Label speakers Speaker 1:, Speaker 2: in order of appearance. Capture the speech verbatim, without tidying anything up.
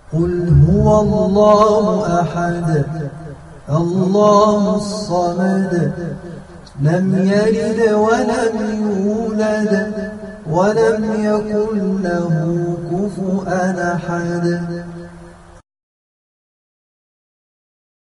Speaker 1: قل هو الله أحد الله الصمد لم يلد ولم يولد ولم يكن له كفؤا أحد.